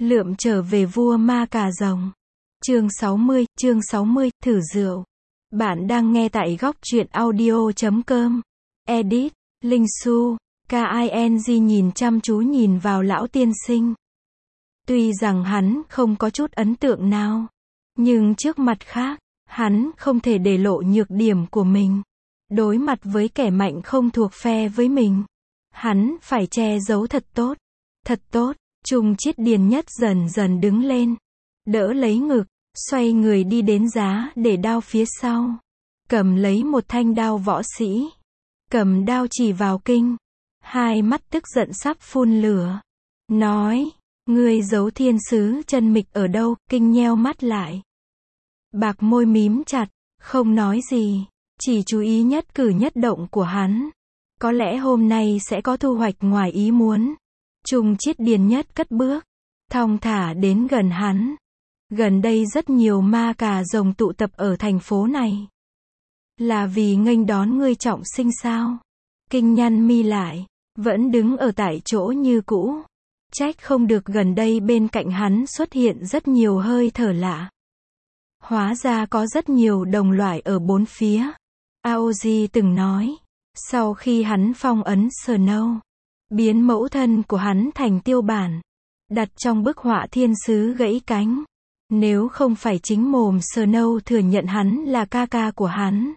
Lượm trở về vua ma cà rồng. Chương 60, thử rượu. Bạn đang nghe tại góc truyện audio.com. Edit, Linh Su, King nhìn chăm chú nhìn vào lão tiên sinh. Tuy rằng hắn không có chút ấn tượng nào, nhưng trước mặt khác, hắn không thể để lộ nhược điểm của mình. Đối mặt với kẻ mạnh không thuộc phe với mình, hắn phải che giấu thật tốt. Thật tốt. Trung Chiết Điền Nhất dần dần đứng lên, đỡ lấy ngực, xoay người đi đến giá để đao phía sau, cầm lấy một thanh đao võ sĩ, cầm đao chỉ vào Kinh, hai mắt tức giận sắp phun lửa, nói, ngươi giấu thiên sứ chân mịch ở đâu? Kinh nheo mắt lại, bạc môi mím chặt, không nói gì, chỉ chú ý nhất cử nhất động của hắn, có lẽ hôm nay sẽ có thu hoạch ngoài ý muốn. Trung Chiết Điền Nhất cất bước, thong thả đến gần hắn. Gần đây rất nhiều ma cà rồng tụ tập ở thành phố này. Là vì nghênh đón ngươi trọng sinh sao? Kinh nhăn mi lại, vẫn đứng ở tại chỗ như cũ. Trách không được gần đây bên cạnh hắn xuất hiện rất nhiều hơi thở lạ. Hóa ra có rất nhiều đồng loại ở bốn phía. Aoji từng nói, sau khi hắn phong ấn Snow, biến mẫu thân của hắn thành tiêu bản, đặt trong bức họa thiên sứ gãy cánh. Nếu không phải chính mồm Snow thừa nhận hắn là ca ca của hắn.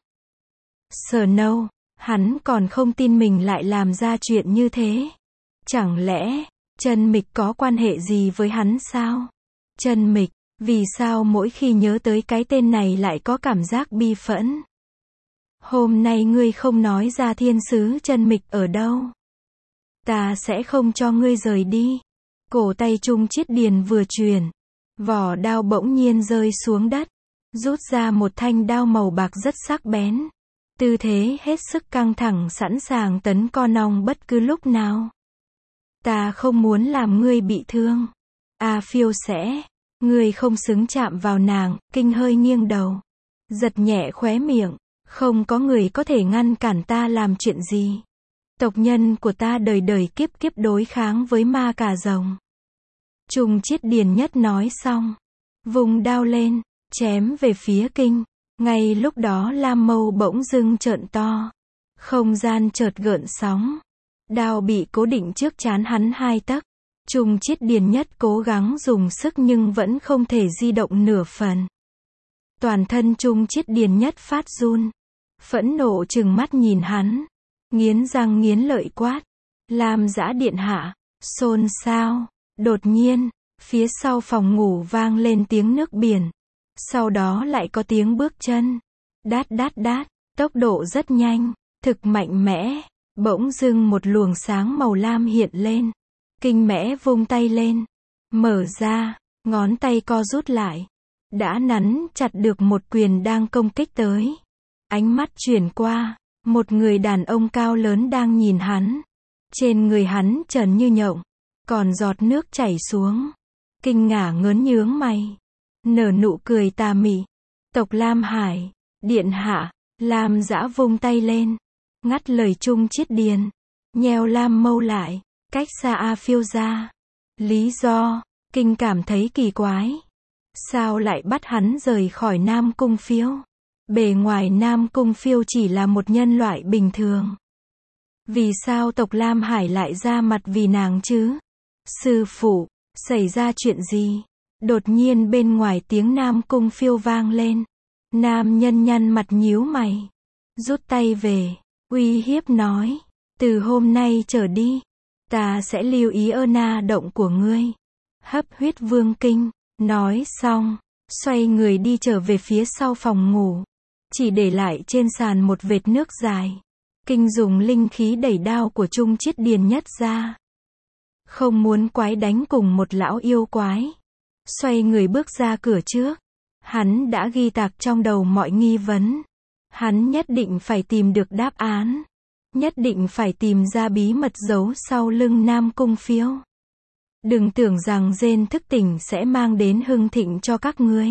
Snow, hắn còn không tin mình lại làm ra chuyện như thế. Chẳng lẽ, Chân Mịch có quan hệ gì với hắn sao? Chân Mịch, vì sao mỗi khi nhớ tới cái tên này lại có cảm giác bi phẫn? Hôm nay ngươi không nói ra thiên sứ Chân Mịch ở đâu. Ta sẽ không cho ngươi rời đi. Cổ tay Trung Chiết Điền vừa chuyển, vỏ đao bỗng nhiên rơi xuống đất, rút ra một thanh đao màu bạc rất sắc bén. Tư thế hết sức căng thẳng sẵn sàng tấn con ong bất cứ lúc nào. Ta không muốn làm ngươi bị thương. A Phiêu sẽ, ngươi không xứng chạm vào nàng. Kinh hơi nghiêng đầu, giật nhẹ khóe miệng, không có người có thể ngăn cản ta làm chuyện gì. Tộc nhân của ta đời đời kiếp kiếp đối kháng với ma cà rồng. Trung Chiết Điền Nhất nói xong, vùng đao lên, chém về phía Kinh. Ngay lúc đó lam mâu bỗng dưng trợn to, không gian chợt gợn sóng, đao bị cố định trước trán hắn 2 tấc. Trung Chiết Điền Nhất cố gắng dùng sức nhưng vẫn không thể di động nửa phần. Toàn thân Trung Chiết Điền Nhất phát run, phẫn nộ trừng mắt nhìn hắn, nghiến răng nghiến lợi quát, Lam Dã điện hạ. Xôn xao. Đột nhiên, phía sau phòng ngủ vang lên tiếng nước biển. Sau đó lại có tiếng bước chân. Đát đát đát, tốc độ rất nhanh, thực mạnh mẽ. Bỗng dưng một luồng sáng màu lam hiện lên. Kinh mẽ vung tay lên, mở ra, ngón tay co rút lại. Đã nắn chặt được một quyền đang công kích tới. Ánh mắt chuyển qua, một người đàn ông cao lớn đang nhìn hắn. Trên người hắn trần như nhộng, còn giọt nước chảy xuống. Kinh ngả ngớn nhướng mày, nở nụ cười tà mị. Tộc Lam Hải, điện hạ. Lam Dã vung tay lên, ngắt lời Trung Chiết Điền, nheo lam mâu lại, cách xa A Phiêu ra. Lý do, Kinh cảm thấy kỳ quái. Sao lại bắt hắn rời khỏi Nam Cung Phiêu? Bề ngoài Nam Cung Phiêu chỉ là một nhân loại bình thường. Vì sao tộc Lam Hải lại ra mặt vì nàng chứ? Sư phụ, xảy ra chuyện gì? Đột nhiên bên ngoài tiếng Nam Cung Phiêu vang lên. Nam nhân nhăn mặt nhíu mày, rút tay về, uy hiếp nói, từ hôm nay trở đi, ta sẽ lưu ý na động của ngươi. Hấp huyết vương Kinh, nói xong, xoay người đi trở về phía sau phòng ngủ, chỉ để lại trên sàn một vệt nước dài. Kinh dùng linh khí đẩy đao của Trung Chiết Điền Nhất ra. Không muốn quái đánh cùng một lão yêu quái. Xoay người bước ra cửa trước. Hắn đã ghi tạc trong đầu mọi nghi vấn. Hắn nhất định phải tìm được đáp án. Nhất định phải tìm ra bí mật giấu sau lưng Nam Cung Phiêu. Đừng tưởng rằng Gen thức tỉnh sẽ mang đến hưng thịnh cho các ngươi.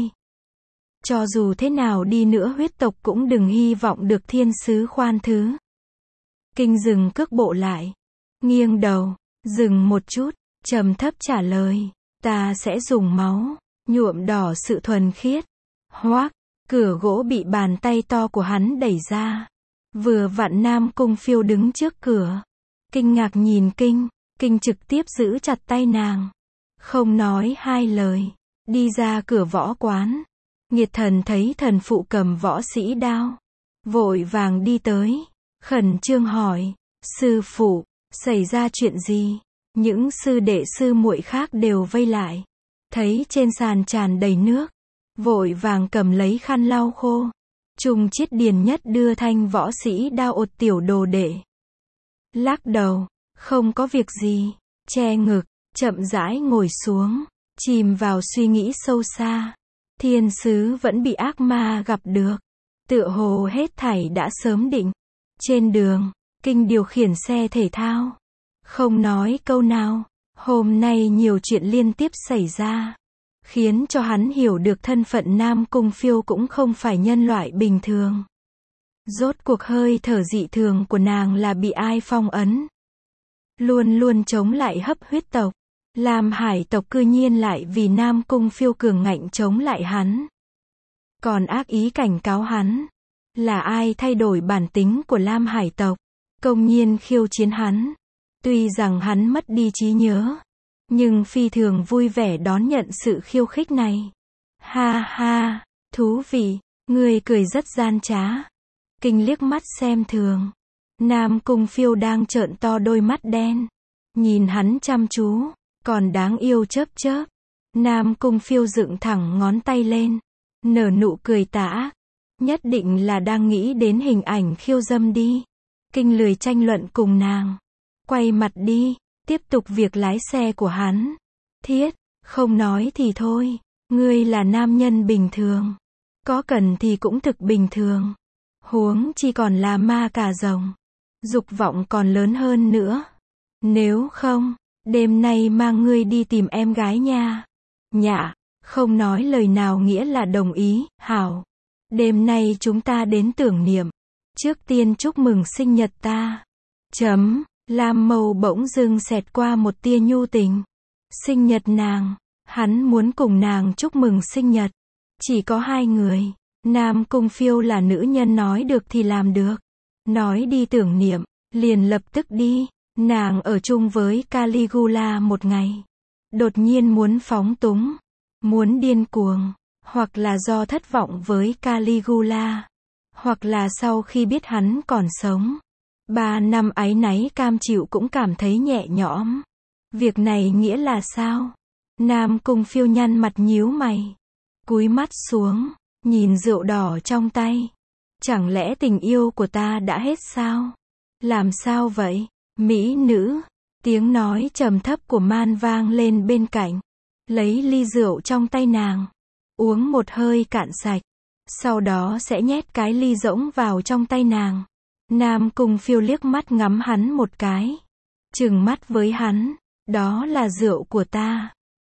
Cho dù thế nào đi nữa huyết tộc cũng đừng hy vọng được thiên sứ khoan thứ. Kinh dừng cước bộ lại, nghiêng đầu, dừng một chút, trầm thấp trả lời, ta sẽ dùng máu nhuộm đỏ sự thuần khiết. Hoác, cửa gỗ bị bàn tay to của hắn đẩy ra. Vừa vặn Nam Cung Phiêu đứng trước cửa. Kinh ngạc nhìn Kinh trực tiếp giữ chặt tay nàng. Không nói hai lời, đi ra cửa võ quán. Nghiệt Thần thấy thần phụ cầm võ sĩ đao, vội vàng đi tới, khẩn trương hỏi, sư phụ, xảy ra chuyện gì? Những sư đệ sư muội khác đều vây lại, thấy trên sàn tràn đầy nước, vội vàng cầm lấy khăn lau khô. Trung Chiết Điền Nhất đưa thanh võ sĩ đao ột tiểu đồ đệ. Lắc đầu, không có việc gì, che ngực, chậm rãi ngồi xuống, chìm vào suy nghĩ sâu xa. Thiên sứ vẫn bị ác ma gặp được. Tựa hồ hết thảy đã sớm định. Trên đường, Kinh điều khiển xe thể thao. Không nói câu nào. Hôm nay nhiều chuyện liên tiếp xảy ra, khiến cho hắn hiểu được thân phận Nam Cung Phiêu cũng không phải nhân loại bình thường. Rốt cuộc hơi thở dị thường của nàng là bị ai phong ấn. Luôn luôn chống lại hấp huyết tộc. Lam Hải tộc cư nhiên lại vì Nam Cung Phiêu cường ngạnh chống lại hắn. Còn ác ý cảnh cáo hắn. Là ai thay đổi bản tính của Lam Hải tộc, công nhiên khiêu chiến hắn. Tuy rằng hắn mất đi trí nhớ, nhưng phi thường vui vẻ đón nhận sự khiêu khích này. Ha ha, thú vị, người cười rất gian trá. Kinh liếc mắt xem thường. Nam Cung Phiêu đang trợn to đôi mắt đen, nhìn hắn chăm chú, còn đáng yêu chớp chớp. Nam Cung Phiêu dựng thẳng ngón tay lên, nở nụ cười tà ác. Nhất định là đang nghĩ đến hình ảnh khiêu dâm đi. Kinh lười tranh luận cùng nàng, quay mặt đi, tiếp tục việc lái xe của hắn. Thiết, không nói thì thôi, ngươi là nam nhân bình thường, có cần thì cũng thực bình thường. Huống chi còn là ma cà rồng, dục vọng còn lớn hơn nữa. Nếu không, đêm nay mang ngươi đi tìm em gái nha. Nhạ, không nói lời nào nghĩa là đồng ý. Hảo, đêm nay chúng ta đến tưởng niệm. Trước tiên chúc mừng sinh nhật ta. Lam Mâu bỗng dưng xẹt qua một tia nhu tình. Sinh nhật nàng, hắn muốn cùng nàng chúc mừng sinh nhật. Chỉ có hai người. Nam Cung Phiêu là nữ nhân, nói được thì làm được. Nói đi tưởng niệm, liền lập tức đi. Nàng ở chung với Caligula một ngày, đột nhiên muốn phóng túng, muốn điên cuồng, hoặc là do thất vọng với Caligula, hoặc là sau khi biết hắn còn sống. 3 năm áy náy cam chịu cũng cảm thấy nhẹ nhõm. Việc này nghĩa là sao? Nam Cung Phiêu nhăn mặt nhíu mày, cúi mắt xuống, nhìn rượu đỏ trong tay. Chẳng lẽ tình yêu của ta đã hết sao? Làm sao vậy? Mỹ nữ, tiếng nói trầm thấp của Man vang lên bên cạnh, lấy ly rượu trong tay nàng, uống một hơi cạn sạch, sau đó sẽ nhét cái ly rỗng vào trong tay nàng. Nam Cung Phiêu liếc mắt ngắm hắn một cái, trừng mắt với hắn, đó là rượu của ta.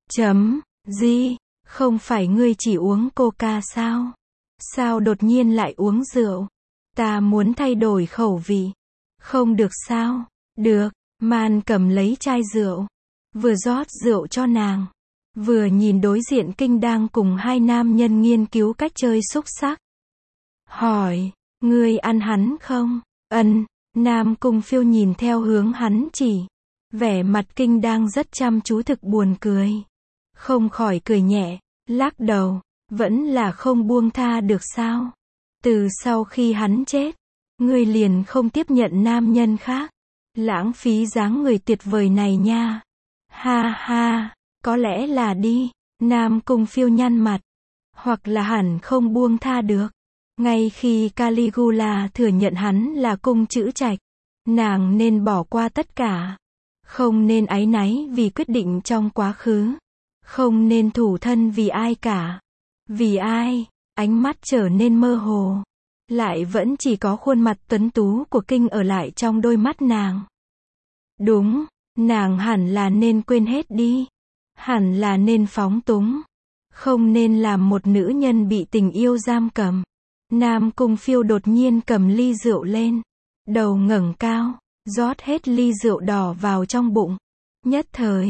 Gì, không phải ngươi chỉ uống coca sao? Sao đột nhiên lại uống rượu? Ta muốn thay đổi khẩu vị. Không được sao? Được, Man cầm lấy chai rượu, vừa rót rượu cho nàng, vừa nhìn đối diện Kinh đang cùng hai nam nhân nghiên cứu cách chơi xúc xắc. Hỏi, ngươi ăn hắn không? Ân. Nam Cung Phiêu nhìn theo hướng hắn chỉ, vẻ mặt Kinh đang rất chăm chú, thực buồn cười. Không khỏi cười nhẹ, lắc đầu, vẫn là không buông tha được sao? Từ sau khi hắn chết, ngươi liền không tiếp nhận nam nhân khác. Lãng phí dáng người tuyệt vời này nha. Ha ha, có lẽ là đi. Nam Cung Phiêu nhăn mặt. Hoặc là hẳn không buông tha được. Ngay khi Caligula thừa nhận hắn là cung trữ trạch, nàng nên bỏ qua tất cả. Không nên áy náy vì quyết định trong quá khứ. Không nên thủ thân vì ai cả. Vì ai? Ánh mắt trở nên mơ hồ. Lại vẫn chỉ có khuôn mặt tuấn tú của Kinh ở lại trong đôi mắt nàng. Đúng, nàng hẳn là nên quên hết đi. Hẳn là nên phóng túng. Không nên làm một nữ nhân bị tình yêu giam cầm. Nam Cung Phiêu đột nhiên cầm ly rượu lên. Đầu ngẩng cao, rót hết ly rượu đỏ vào trong bụng. Nhất thời,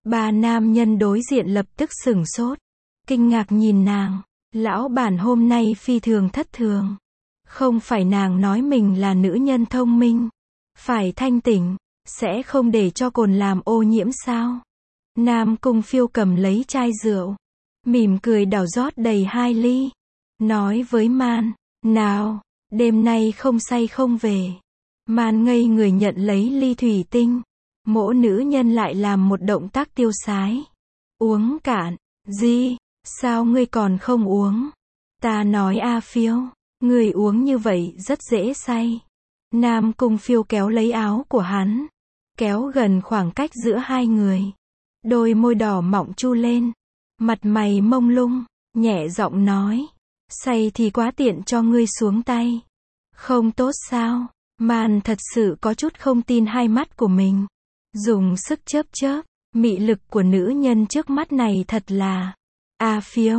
Ba nam nhân đối diện lập tức sửng sốt, kinh ngạc nhìn nàng. Lão bản hôm nay phi thường thất thường. Không phải nàng nói mình là nữ nhân thông minh, phải thanh tỉnh, sẽ không để cho cồn làm ô nhiễm sao? Nam Cung Phiêu cầm lấy chai rượu, mỉm cười đảo rót đầy 2 ly, nói với Man, nào, đêm nay không say không về. Man ngây người nhận lấy ly thủy tinh, mỗi nữ nhân lại làm một động tác tiêu sái. Uống cạn, gì, sao ngươi còn không uống? Ta nói A Phiêu, ngươi uống như vậy rất dễ say. Nam Cung Phiêu kéo lấy áo của hắn, kéo gần khoảng cách giữa hai người. Đôi môi đỏ mọng chu lên, mặt mày mông lung, nhẹ giọng nói, say thì quá tiện cho ngươi xuống tay. Không tốt sao? Man thật sự có chút không tin hai mắt của mình. Dùng sức chớp chớp, mị lực của nữ nhân trước mắt này thật là... A Phiêu,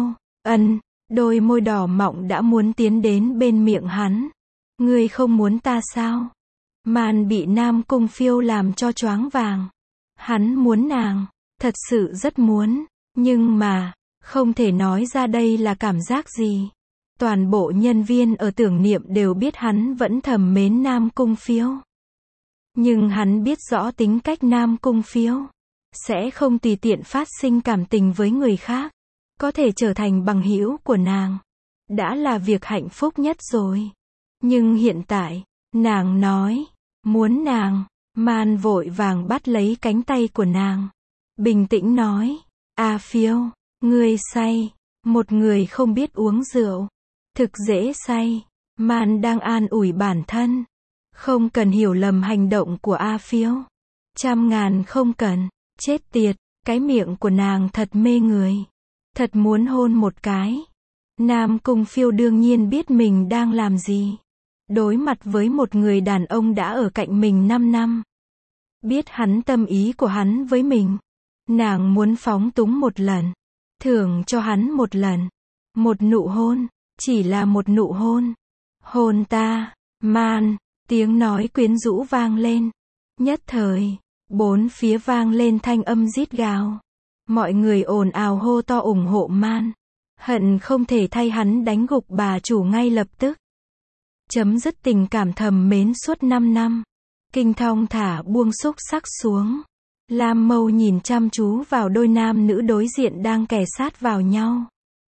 đôi môi đỏ mọng đã muốn tiến đến bên miệng hắn. Ngươi không muốn ta sao? Man bị Nam Cung Phiêu làm cho choáng vàng. Hắn muốn nàng, thật sự rất muốn, nhưng mà, không thể nói ra đây là cảm giác gì. Toàn bộ nhân viên ở tưởng niệm đều biết hắn vẫn thầm mến Nam Cung Phiêu. Nhưng hắn biết rõ tính cách Nam Cung Phiêu, sẽ không tùy tiện phát sinh cảm tình với người khác. Có thể trở thành bằng hữu của nàng, đã là việc hạnh phúc nhất rồi. Nhưng hiện tại, nàng nói, muốn nàng, Man vội vàng bắt lấy cánh tay của nàng. Bình tĩnh nói, A Phiêu, ngươi say, một người không biết uống rượu, thực dễ say. Man đang an ủi bản thân, không cần hiểu lầm hành động của A Phiêu. 100.000 không cần, chết tiệt, cái miệng của nàng thật mê người. Thật muốn hôn một cái. Nam Cung Phiêu đương nhiên biết mình đang làm gì. Đối mặt với một người đàn ông đã ở cạnh mình 5 năm. Biết hắn tâm ý của hắn với mình. Nàng muốn phóng túng một lần. Thưởng cho hắn một lần. Một nụ hôn. Chỉ là một nụ hôn. Hôn ta, Man. Tiếng nói quyến rũ vang lên. Nhất thời, bốn phía vang lên thanh âm rít gào. Mọi người ồn ào hô to ủng hộ Man. Hận không thể thay hắn đánh gục bà chủ ngay lập tức. Chấm dứt tình cảm thầm mến suốt 5 năm. Kinh thong thả buông xúc sắc xuống. Lam Mâu nhìn chăm chú vào đôi nam nữ đối diện đang kề sát vào nhau.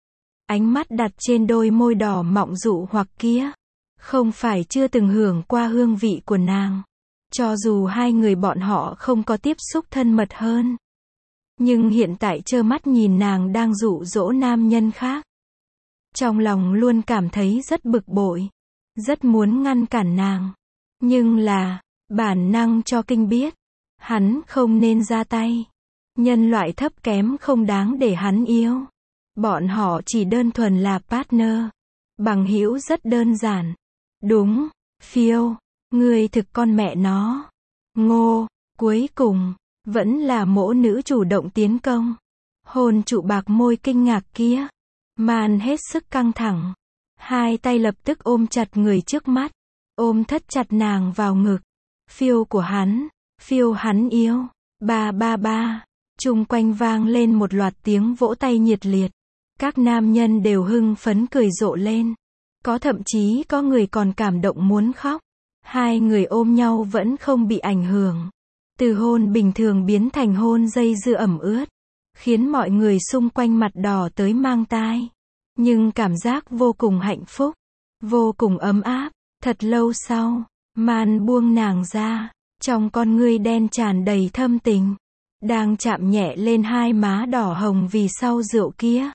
Ánh mắt đặt trên đôi môi đỏ mọng dụ hoặc kia. Không phải chưa từng hưởng qua hương vị của nàng. Cho dù hai người bọn họ không có tiếp xúc thân mật hơn. Nhưng hiện tại trơ mắt nhìn nàng đang dụ dỗ nam nhân khác. Trong lòng luôn cảm thấy rất bực bội. Rất muốn ngăn cản nàng. Nhưng là, bản năng cho Kinh biết. Hắn không nên ra tay. Nhân loại thấp kém không đáng để hắn yêu. Bọn họ chỉ đơn thuần là partner. Bằng hữu rất đơn giản. Đúng, Phiêu, ngươi thực con mẹ nó. Ngô, cuối cùng, vẫn là mỗ nữ chủ động tiến công. Hôn trụ bạc môi kinh ngạc kia. Man hết sức căng thẳng. Hai tay lập tức ôm chặt người trước mắt. Ôm thắt chặt nàng vào ngực. Phiêu của hắn. Phiêu hắn yêu. Ba ba ba. Chung quanh vang lên một loạt tiếng vỗ tay nhiệt liệt. Các nam nhân đều hưng phấn cười rộ lên. Có thậm chí có người còn cảm động muốn khóc. Hai người ôm nhau vẫn không bị ảnh hưởng. Từ hôn bình thường biến thành hôn dây dưa ẩm ướt. Khiến mọi người xung quanh mặt đỏ tới mang tai. Nhưng cảm giác vô cùng hạnh phúc. Vô cùng ấm áp. Thật lâu sau, Man buông nàng ra. Trong con ngươi đen tràn đầy thâm tình. Đang chạm nhẹ lên hai má đỏ hồng vì sau rượu kia.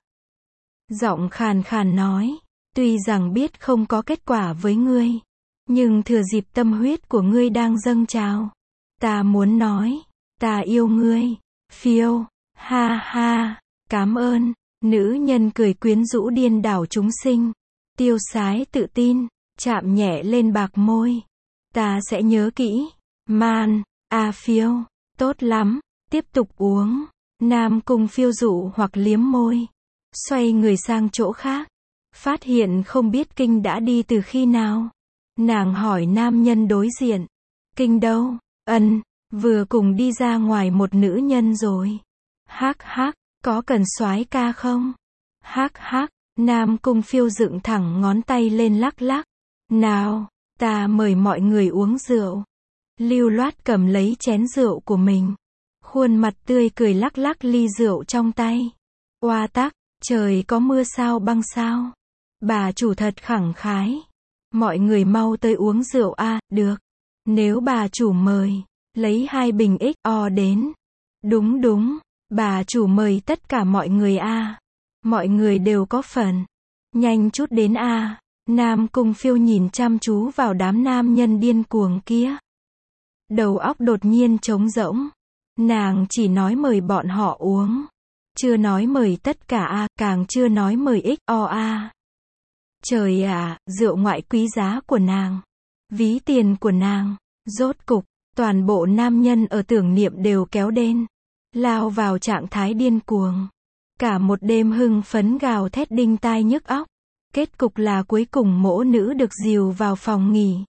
Giọng khàn khàn nói. Tuy rằng biết không có kết quả với ngươi. Nhưng thừa dịp tâm huyết của ngươi đang dâng trào. Ta muốn nói. Ta yêu ngươi. Phiêu. Ha ha. Cảm ơn. Nữ nhân cười quyến rũ điên đảo chúng sinh. Tiêu sái tự tin. Chạm nhẹ lên bạc môi. Ta sẽ nhớ kỹ. Man. A Phiêu. Tốt lắm. Tiếp tục uống. Nam Cung Phiêu dụ hoặc liếm môi. Xoay người sang chỗ khác. Phát hiện không biết Kinh đã đi từ khi nào. Nàng hỏi nam nhân đối diện. Kinh đâu? Vừa cùng đi ra ngoài một nữ nhân rồi. Hắc hắc, có cần soái ca không? Hắc hắc, Nam Cung Phiêu dựng thẳng ngón tay lên lắc lắc. Nào, ta mời mọi người uống rượu. Lưu Loát cầm lấy chén rượu của mình. Khuôn mặt tươi cười lắc lắc ly rượu trong tay. Oa tắc, trời có mưa sao băng sao? Bà chủ thật khẳng khái. Mọi người mau tới uống rượu a, được. Nếu bà chủ mời, lấy 2 bình XO đến. Đúng đúng, bà chủ mời tất cả mọi người a. Mọi người đều có phần. Nhanh chút đến a. Nam Cung Phiêu nhìn chăm chú vào đám nam nhân điên cuồng kia. Đầu óc đột nhiên trống rỗng. Nàng chỉ nói mời bọn họ uống. Chưa nói mời tất cả a, càng chưa nói mời XO a. Trời ạ, rượu ngoại quý giá của nàng. Ví tiền của nàng. Rốt cục, toàn bộ nam nhân ở tưởng niệm đều kéo đến. Lao vào trạng thái điên cuồng. Cả một đêm hưng phấn gào thét đinh tai nhức óc. Kết cục là cuối cùng mỗ nữ được dìu vào phòng nghỉ.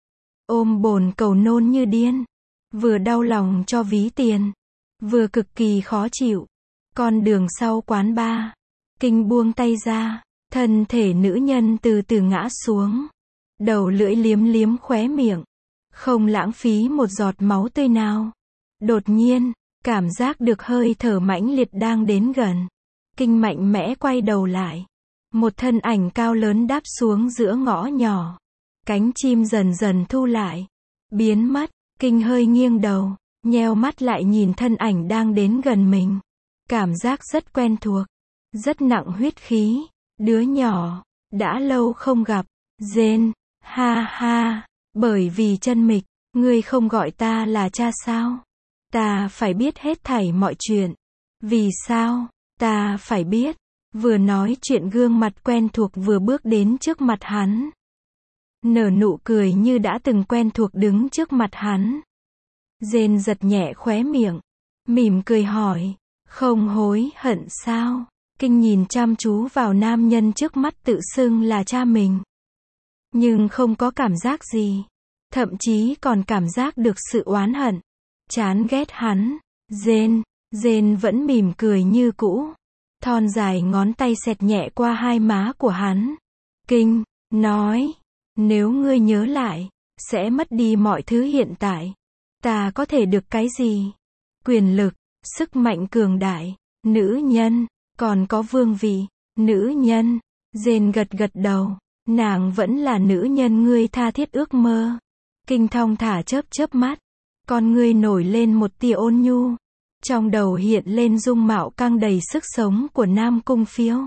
Ôm bồn cầu nôn như điên. Vừa đau lòng cho ví tiền. Vừa cực kỳ khó chịu. Con đường sau quán bar. Kinh buông tay ra. Thân thể nữ nhân từ từ ngã xuống. Đầu lưỡi liếm liếm khóe miệng. Không lãng phí một giọt máu tươi nào. Đột nhiên, cảm giác được hơi thở mãnh liệt đang đến gần. Kinh mạnh mẽ quay đầu lại. Một thân ảnh cao lớn đáp xuống giữa ngõ nhỏ. Cánh chim dần dần thu lại. Biến mất. Kinh hơi nghiêng đầu. Nheo mắt lại nhìn thân ảnh đang đến gần mình. Cảm giác rất quen thuộc. Rất nặng huyết khí. Đứa nhỏ. Đã lâu không gặp. Jane. Ha ha. Bởi vì chân mịch. Ngươi không gọi ta là cha sao? Ta phải biết hết thảy mọi chuyện. Vì sao? Ta phải biết. Vừa nói chuyện gương mặt quen thuộc vừa bước đến trước mặt hắn. Nở nụ cười như đã từng quen thuộc đứng trước mặt hắn. Jane giật nhẹ khóe miệng. Mỉm cười hỏi. Không hối hận sao? Kinh nhìn chăm chú vào nam nhân trước mắt tự xưng là cha mình. Nhưng không có cảm giác gì. Thậm chí còn cảm giác được sự oán hận. Chán ghét hắn. Jane vẫn mỉm cười như cũ. Thon dài ngón tay xẹt nhẹ qua hai má của hắn. Kinh, nói. Nếu ngươi nhớ lại, sẽ mất đi mọi thứ hiện tại. Ta có thể được cái gì? Quyền lực, sức mạnh cường đại, nữ nhân, còn có vương vị, nữ nhân. Jane gật gật đầu. Nàng vẫn là nữ nhân ngươi tha thiết ước mơ. Kinh thong thả chớp chớp mắt. Con ngươi nổi lên một tia ôn nhu. Trong đầu hiện lên dung mạo căng đầy sức sống của Nam Cung Phiêu.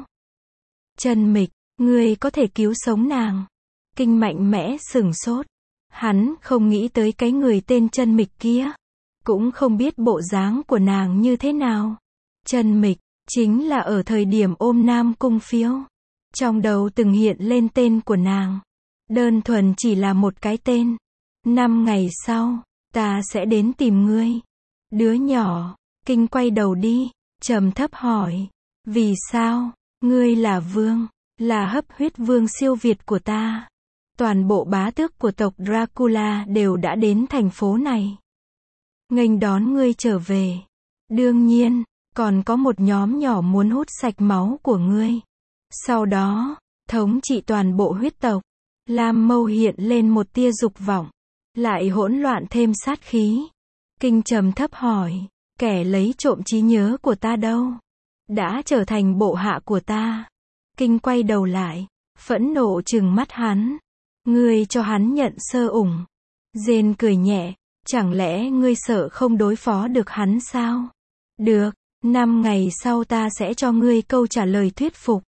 Chân mịch, ngươi có thể cứu sống nàng. Kinh mạnh mẽ sửng sốt. Hắn không nghĩ tới cái người tên chân mịch kia. Cũng không biết bộ dáng của nàng như thế nào. Chân mịch, chính là ở thời điểm ôm Nam Cung Phiêu. Trong đầu từng hiện lên tên của nàng. Đơn thuần chỉ là một cái tên. 5 ngày sau, ta sẽ đến tìm ngươi. Đứa nhỏ. Kinh quay đầu đi, trầm thấp hỏi. Vì sao? Ngươi là vương, là hấp huyết vương siêu việt của ta. Toàn bộ bá tước của tộc Dracula đều đã đến thành phố này. Nghênh đón ngươi trở về. Đương nhiên, còn có một nhóm nhỏ muốn hút sạch máu của ngươi. Sau đó, thống trị toàn bộ huyết tộc. Lam Mâu hiện lên một tia dục vọng. Lại hỗn loạn thêm sát khí. Kinh trầm thấp hỏi. Kẻ lấy trộm trí nhớ của ta đâu? Đã trở thành bộ hạ của ta. Kinh quay đầu lại. Phẫn nộ trừng mắt hắn. Ngươi cho hắn nhận sơ ủng. Jane cười nhẹ. Chẳng lẽ ngươi sợ không đối phó được hắn sao? Được. 5 ngày sau ta sẽ cho ngươi câu trả lời thuyết phục.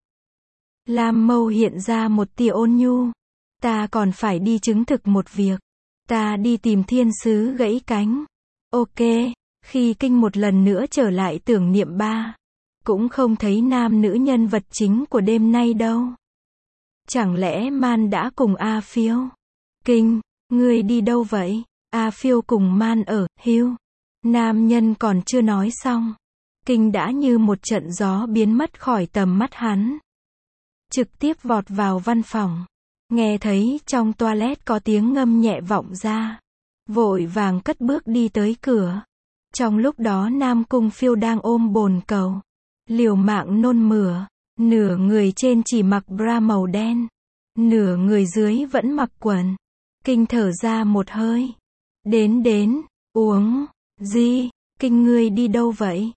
Lam Mâu hiện ra một tia ôn nhu. Ta còn phải đi chứng thực một việc. Ta đi tìm thiên sứ gãy cánh. Ok. Khi Kinh một lần nữa trở lại tưởng niệm ba. Cũng không thấy nam nữ nhân vật chính của đêm nay đâu. Chẳng lẽ Man đã cùng A Phiêu? Kinh, ngươi đi đâu vậy? A Phiêu cùng Man ở Hill. Nam nhân còn chưa nói xong. Kinh đã như một trận gió biến mất khỏi tầm mắt hắn. Trực tiếp vọt vào văn phòng. Nghe thấy trong toilet có tiếng ngâm nhẹ vọng ra. Vội vàng cất bước đi tới cửa. Trong lúc đó Nam Cung Phiêu đang ôm bồn cầu, liều mạng nôn mửa, nửa người trên chỉ mặc bra màu đen, nửa người dưới vẫn mặc quần. Kinh thở ra một hơi. Đến, uống, gì, Kinh ngươi đi đâu vậy?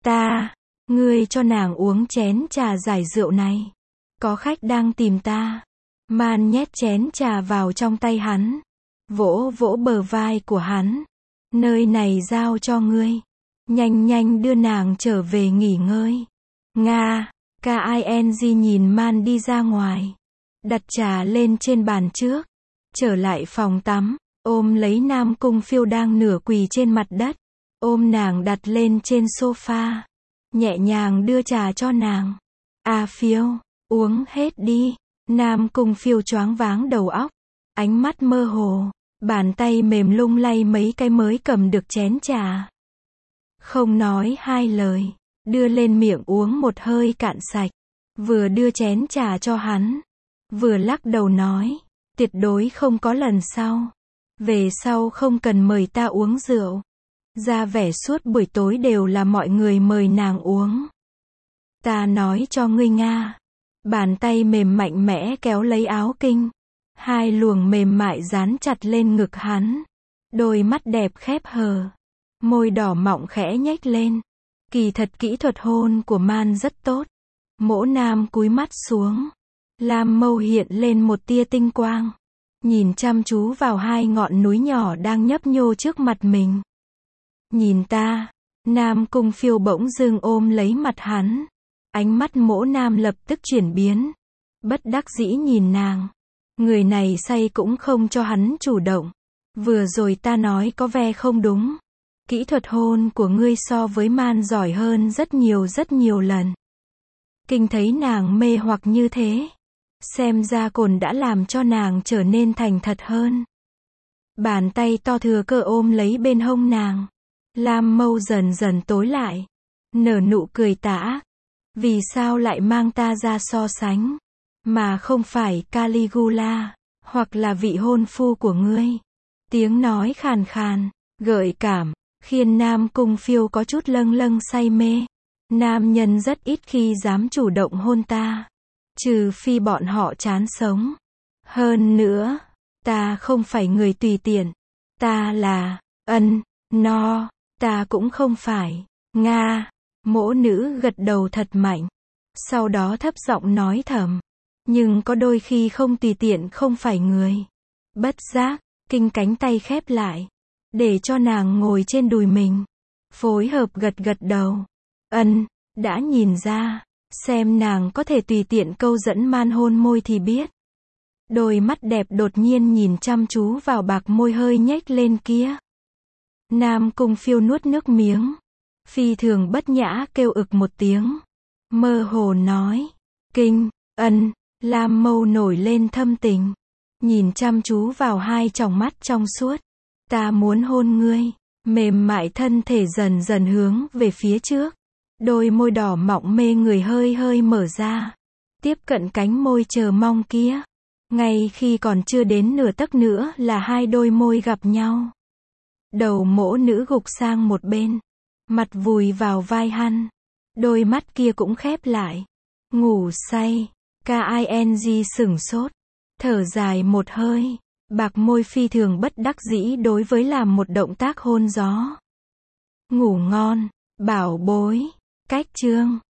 Ngươi cho nàng uống chén trà giải rượu này. Có khách đang tìm ta. Man nhét chén trà vào trong tay hắn, vỗ vỗ bờ vai của hắn. Nơi này giao cho ngươi. Nhanh đưa nàng trở về nghỉ ngơi. Nga, King nhìn Man đi ra ngoài. Đặt trà lên trên bàn trước. Trở lại phòng tắm, ôm lấy Nam Cung Phiêu đang nửa quỳ trên mặt đất. Ôm nàng đặt lên trên sofa. Nhẹ nhàng đưa trà cho nàng. Phiêu, uống hết đi. Nam Cung Phiêu choáng váng đầu óc. Ánh mắt mơ hồ. Bàn tay mềm lung lay mấy cái mới cầm được chén trà. Không nói hai lời. Đưa lên miệng uống một hơi cạn sạch. Vừa đưa chén trà cho hắn. Vừa lắc đầu nói. Tuyệt đối không có lần sau. Về sau không cần mời ta uống rượu. Ra vẻ suốt buổi tối đều là mọi người mời nàng uống. Ta nói cho ngươi Nga. Bàn tay mềm mạnh mẽ kéo lấy áo Kinh. Hai luồng mềm mại dán chặt lên ngực hắn. Đôi mắt đẹp khép hờ. Môi đỏ mọng khẽ nhếch lên. Kỳ thật kỹ thuật hôn của Man rất tốt. Mỗ Nam cúi mắt xuống. Lam mâu hiện lên một tia tinh quang. Nhìn chăm chú vào hai ngọn núi nhỏ đang nhấp nhô trước mặt mình. Nhìn ta. Nam Cung Phiêu bỗng dưng ôm lấy mặt hắn. Ánh mắt mỗ Nam lập tức chuyển biến. Bất đắc dĩ nhìn nàng. Người này say cũng không cho hắn chủ động. Vừa rồi ta nói có vẻ không đúng. Kỹ thuật hôn của ngươi so với Man giỏi hơn rất nhiều lần. Kinh thấy nàng mê hoặc như thế. Xem ra cồn đã làm cho nàng trở nên thành thật hơn. Bàn tay to thừa cơ ôm lấy bên hông nàng. Lam mâu dần dần tối lại. Nở nụ cười tà ác. Vì sao lại mang ta ra so sánh? Mà không phải Caligula, hoặc là vị hôn phu của ngươi. Tiếng nói khàn khàn, gợi cảm, khiến Nam Cung Phiêu có chút lâng say mê. Nam nhân rất ít khi dám chủ động hôn ta. Trừ phi bọn họ chán sống. Hơn nữa, ta không phải người tùy tiện. Ta là, ta cũng không phải. Nga, mỗ nữ gật đầu thật mạnh. Sau đó thấp giọng nói thầm. Nhưng có đôi khi không tùy tiện không phải người. Bất giác, Kinh cánh tay khép lại. Để cho nàng ngồi trên đùi mình. Phối hợp gật đầu. Đã nhìn ra. Xem nàng có thể tùy tiện câu dẫn Man hôn môi thì biết. Đôi mắt đẹp đột nhiên nhìn chăm chú vào bạc môi hơi nhếch lên kia. Nam Cung Phiêu nuốt nước miếng. Phi thường bất nhã kêu ực một tiếng. Mơ hồ nói. Kinh, Lam mâu nổi lên thâm tình. Nhìn chăm chú vào hai tròng mắt trong suốt. Ta muốn hôn ngươi. Mềm mại thân thể dần hướng về phía trước. Đôi môi đỏ mọng mê người hơi mở ra. Tiếp cận cánh môi chờ mong kia. Ngay khi còn chưa đến nửa tấc nữa là hai đôi môi gặp nhau. Đầu mỗ nữ gục sang một bên. Mặt vùi vào vai hắn. Đôi mắt kia cũng khép lại. Ngủ say. King sửng sốt. Thở dài một hơi. Bạc môi phi thường bất đắc dĩ đối với làm một động tác hôn gió. Ngủ ngon, bảo bối. Cách chương